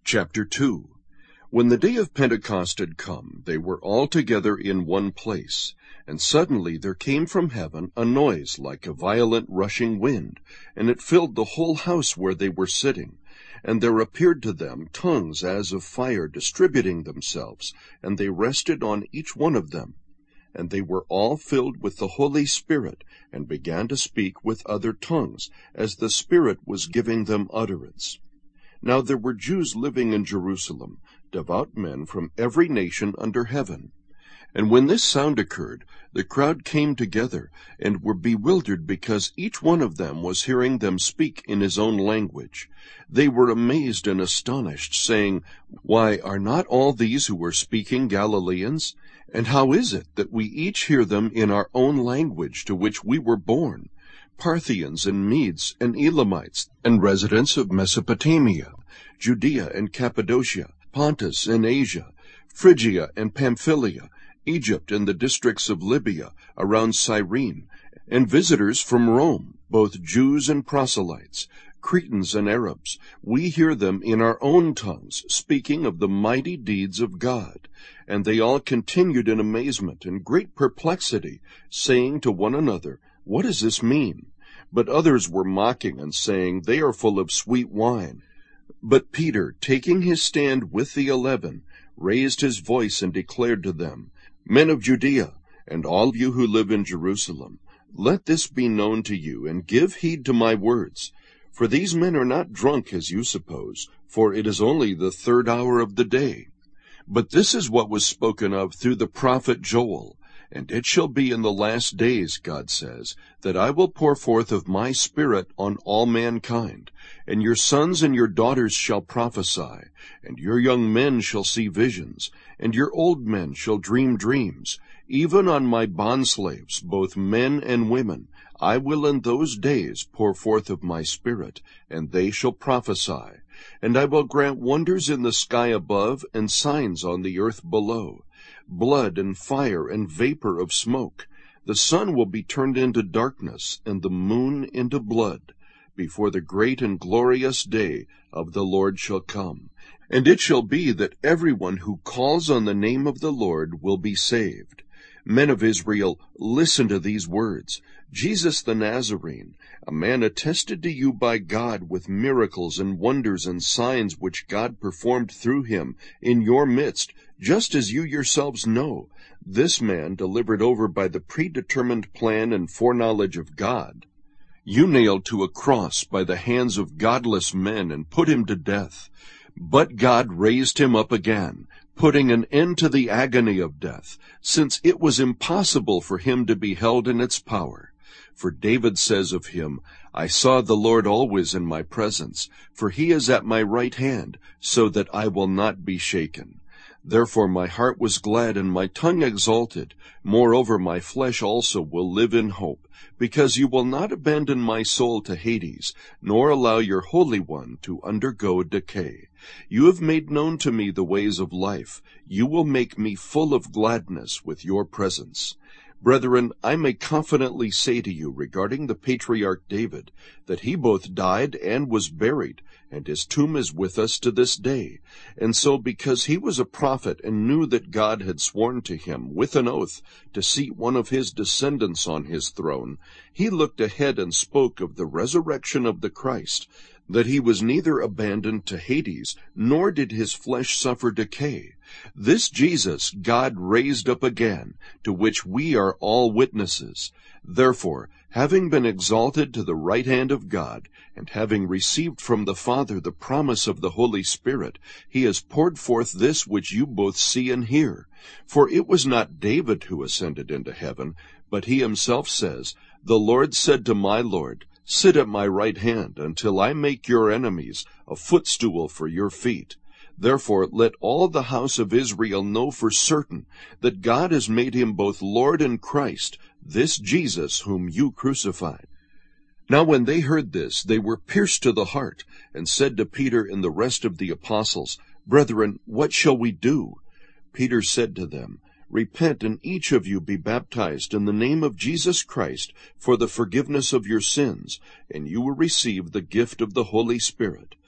Chapter 2. When the day of Pentecost had come, they were all together in one place. And suddenly there came from heaven a noise like a violent rushing wind, and it filled the whole house where they were sitting. And there appeared to them tongues as of fire distributing themselves, and they rested on each one of them. And they were all filled with the Holy Spirit, and began to speak with other tongues, as the Spirit was giving them utterance. Now there were Jews living in Jerusalem, devout men from every nation under heaven. And when this sound occurred, the crowd came together, and were bewildered because each one of them was hearing them speak in his own language. They were amazed and astonished, saying, "Why, are not all these who are speaking Galileans? And how is it that we each hear them in our own language to which we were born? Parthians and Medes and Elamites, and residents of Mesopotamia, Judea and Cappadocia, Pontus and Asia, Phrygia and Pamphylia, Egypt and the districts of Libya around Cyrene, and visitors from Rome, both Jews and proselytes, Cretans and Arabs, we hear them in our own tongues, speaking of the mighty deeds of God." And they all continued in amazement and great perplexity, saying to one another, "What does this mean?" But others were mocking and saying, "They are full of sweet wine." But Peter, taking his stand with the 11, raised his voice and declared to them, "Men of Judea, and all you who live in Jerusalem, let this be known to you, and give heed to my words. For these men are not drunk as you suppose, for it is only the 3rd hour of the day. But this is what was spoken of through the prophet Joel. And it shall be in the last days, God says, that I will pour forth of my Spirit on all mankind, and your sons and your daughters shall prophesy, and your young men shall see visions, and your old men shall dream dreams. Even on my bondslaves, both men and women, I will in those days pour forth of my Spirit, and they shall prophesy. And I will grant wonders in the sky above, and signs on the earth below, blood and fire and vapor of smoke. The sun will be turned into darkness, and the moon into blood, before the great and glorious day of the Lord shall come. And it shall be that everyone who calls on the name of the Lord will be saved. Men of Israel, listen to these words. Jesus the Nazarene, a man attested to you by God with miracles and wonders and signs which God performed through him in your midst, just as you yourselves know, this man delivered over by the predetermined plan and foreknowledge of God, you nailed to a cross by the hands of godless men and put him to death. But God raised him up again, putting an end to the agony of death, since it was impossible for him to be held in its power. For David says of him, "I saw the Lord always in my presence, for he is at my right hand, so that I will not be shaken. Therefore my heart was glad and my tongue exalted. Moreover my flesh also will live in hope, because you will not abandon my soul to Hades, nor allow your Holy One to undergo decay. You have made known to me the ways of life. You will make me full of gladness with your presence." Brethren, I may confidently say to you regarding the patriarch David, that he both died and was buried, and his tomb is with us to this day. And so, because he was a prophet and knew that God had sworn to him with an oath to seat one of his descendants on his throne, he looked ahead and spoke of the resurrection of the Christ, that he was neither abandoned to Hades, nor did his flesh suffer decay. This Jesus God raised up again, to which we are all witnesses. Therefore, having been exalted to the right hand of God, and having received from the Father the promise of the Holy Spirit, he has poured forth this which you both see and hear. For it was not David who ascended into heaven, but he himself says, "The Lord said to my Lord, sit at my right hand until I make your enemies a footstool for your feet." Therefore let all the house of Israel know for certain that God has made him both Lord and Christ, this Jesus whom you crucified. Now when they heard this, they were pierced to the heart, and said to Peter and the rest of the apostles, "Brethren, what shall we do?" Peter said to them, "Repent, and each of you be baptized in the name of Jesus Christ for the forgiveness of your sins, and you will receive the gift of the Holy Spirit.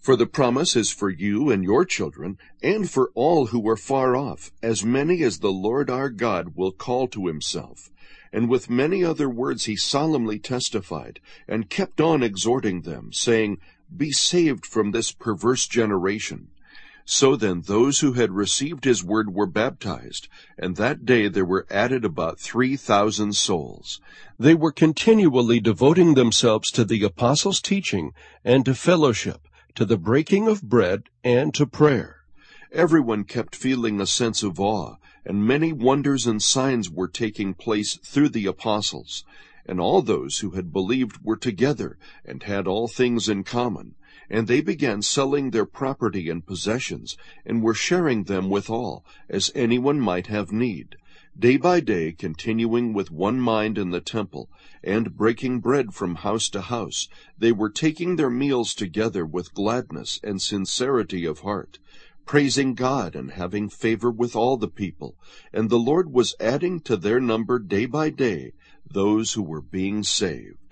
For the promise is for you and your children, and for all who are far off, as many as the Lord our God will call to himself. And with many other words he solemnly testified, and kept on exhorting them, saying, Be saved from this perverse generation. So then those who had received his word were baptized, and that day there were added about 3,000 souls. They were continually devoting themselves to the apostles' teaching, and to fellowship, to the breaking of bread, and to prayer. Everyone kept feeling a sense of awe, and many wonders and signs were taking place through the apostles. And all those who had believed were together, and had all things in common. And they began selling their property and possessions, and were sharing them with all, as anyone might have need. Day by day continuing with one mind in the temple, and breaking bread from house to house, they were taking their meals together with gladness and sincerity of heart, praising God and having favor with all the people. And the Lord was adding to their number day by day those who were being saved.